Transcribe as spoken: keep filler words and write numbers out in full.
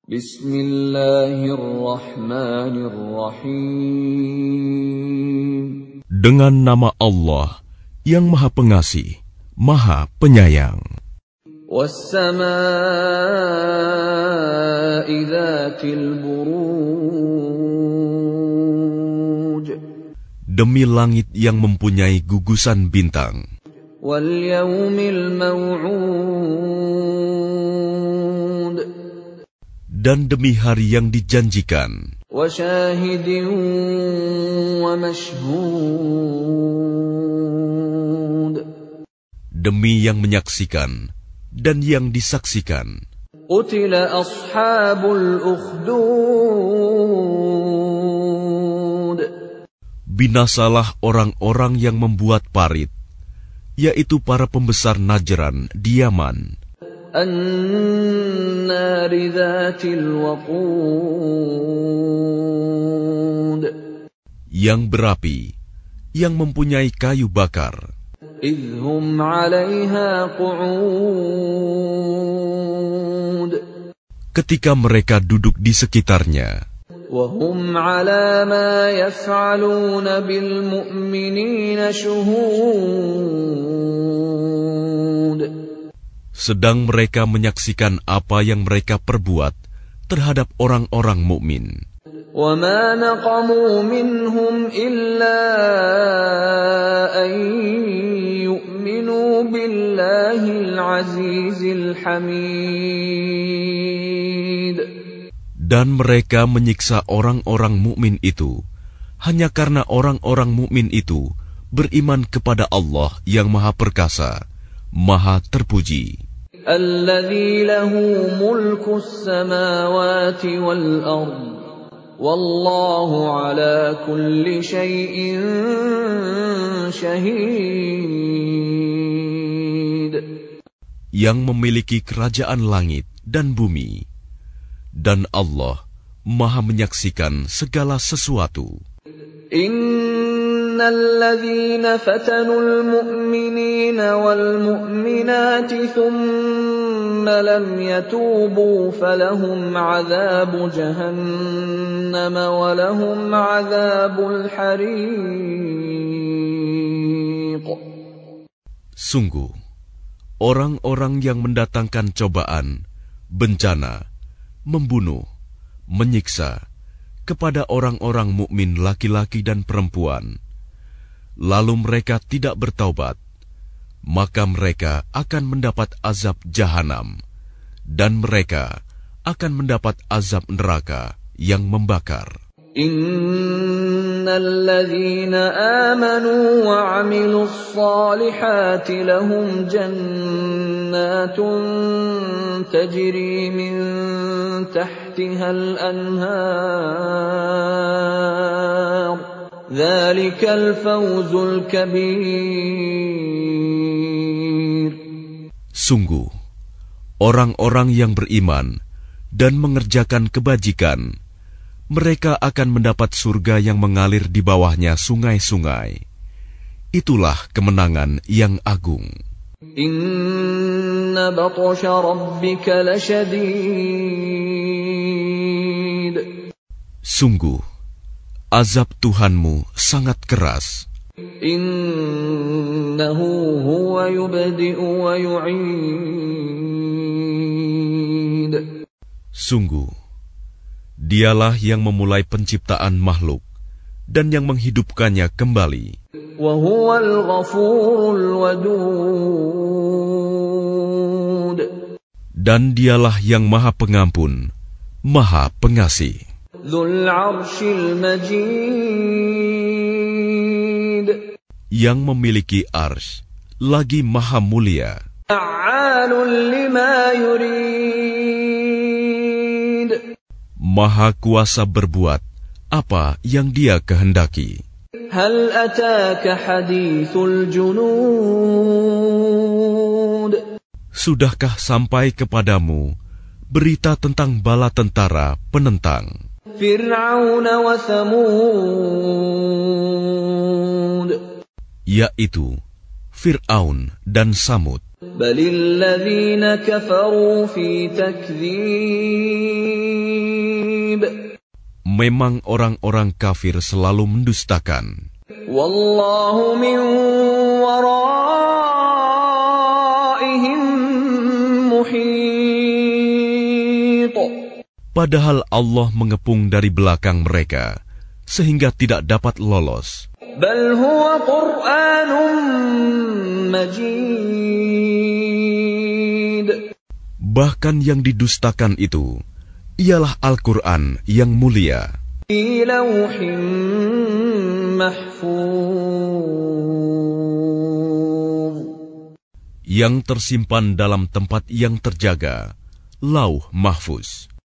Bismillahirrahmanirrahim. Dengan nama Allah yang Maha Pengasih, Maha Penyayang. Was-samaa'i dzatil buruj. Demi langit yang mempunyai gugusan bintang. Wal yaumil maw'ud. Dan demi hari yang dijanjikan. Wa syahidin wa mashhud. Demi yang menyaksikan dan yang disaksikan. Qutila ashabul ukhdud. Binasalah orang-orang yang membuat parit, yaitu para pembesar Najran di Yaman. An-nari dzatil waqud. Yang berapi, yang mempunyai kayu bakar. إذ هم عليها قعود. Ketika mereka duduk di sekitarnya. وهم على ما يفعلون بالمؤمنين شهود. Sedang mereka menyaksikan apa yang mereka perbuat terhadap orang-orang mukmin. وما نقموا منهم إلا أن يؤمنوا بالله العزيز الحميد. Dan mereka menyiksa orang-orang mukmin itu hanya karena orang-orang mukmin itu beriman kepada Allah yang Maha Perkasa, Maha Terpuji. الذي له ملك السماوات والأرض. Wallahu ala kulli syai'in syahid. Yang memiliki kerajaan langit dan bumi, dan Allah Maha menyaksikan segala sesuatu. Innal ladzina fatanul mu'minina wal mu'minati thumma lam yatubu falahum 'adzabu jahannam wa lahum 'adzabul hariq. Sungguh, orang-orang yang mendatangkan cobaan, bencana, membunuh, menyiksa kepada orang-orang mukmin laki-laki dan perempuan, lalu mereka tidak bertaubat, maka mereka akan mendapat azab jahanam, dan mereka akan mendapat azab neraka yang membakar. Innal ladzina amanu wa 'amilus shalihati lahum jannatun tajri min tahtihal anhar. Dzalikal fawzul kabir. Sungguh, orang-orang yang beriman dan mengerjakan kebajikan, mereka akan mendapat surga yang mengalir di bawahnya sungai-sungai. Itulah kemenangan yang agung. Inna batsha rabbika lasyadid. Sungguh, azab Tuhanmu sangat keras. Innahu huwa yubdi'u wa yu'id. Sungguh, Dialah yang memulai penciptaan makhluk dan yang menghidupkannya kembali. Wa huwal ghafurul wadud. Dan Dialah yang Maha Pengampun, Maha Pengasih. Dzul 'arsyil majid. Yang memiliki arsy, lagi Maha Mulia. Fa'alun lima yurid. Maha kuasa berbuat apa yang Dia kehendaki. Hal ataka hadithul junud. Sudahkah sampai kepadamu berita tentang bala tentara penentang Fir'aun wa Thamud, yaitu Fir'aun dan Samud. Balil ladzina kafaru fi takdzib. memang orang-orang kafir selalu mendustakan. Wallahu min waraihim muhit. Padahal Allah mengepung dari belakang mereka, sehingga tidak dapat lolos. Bal huwa Qur'anun majid. Bahkan yang didustakan itu ialah Al-Quran yang mulia, Fi lawhin mahfuz. yang tersimpan dalam tempat yang terjaga, Lauh Mahfuz.